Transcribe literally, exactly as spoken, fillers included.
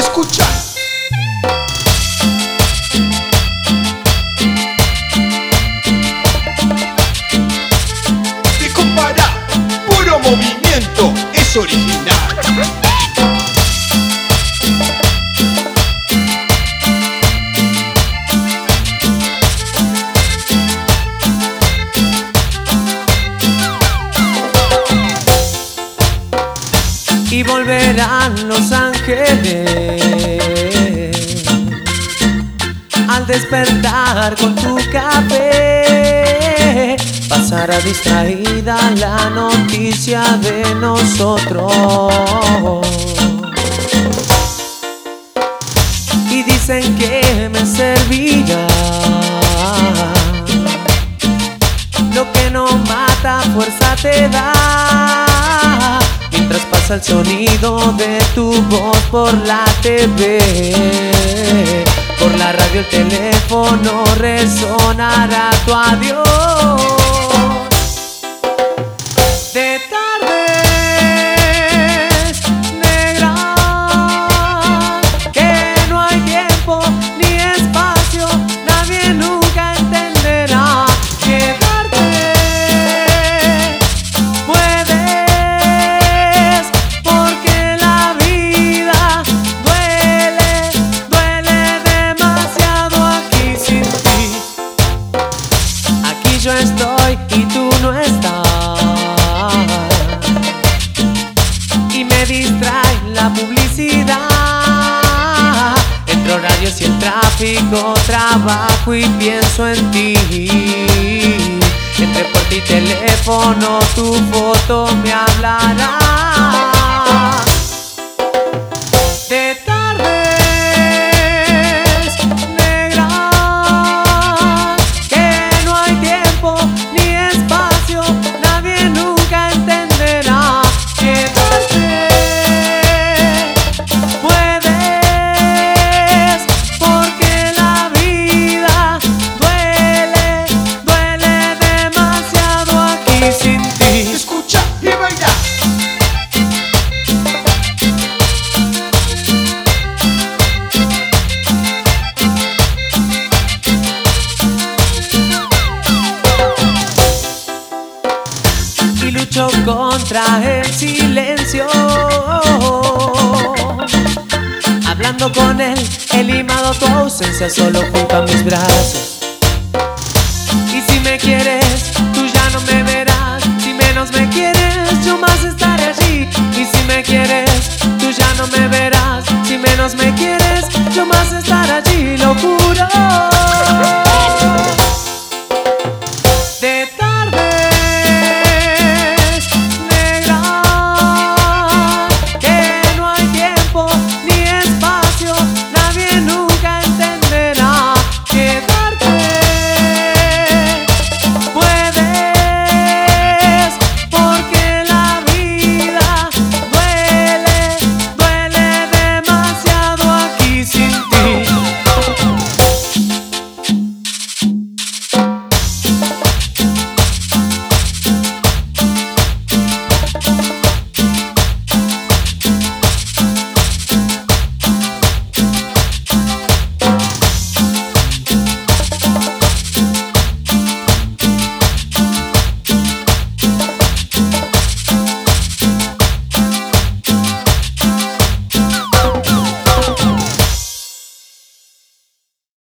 Escucha. Te compara, puro movimiento, es original. Y volverán los ángeles al despertar con tu café. Pasará distraída la noticia de nosotros y dicen que me servirá. Lo que no mata fuerza te da. Mientras pasa el sonido de tu voz por la T V, por la radio, el teléfono resonará tu adiós. De tardes negras, que no hay tiempo ni espacio, nadie nunca entenderá. Yo estoy y tú no estás, y me distrae la publicidad. Entre horarios y el tráfico trabajo y pienso en ti. Entre puerta y teléfono tu foto me hablará. De lucho contra el silencio, hablando con él, he limado tu ausencia solo junto a mis brazos. Y si me quieres, tú ya no me verás. Si menos me quieres, yo más estaré allí. Y si me quieres, tú ya no me verás. Si menos me quieres, yo más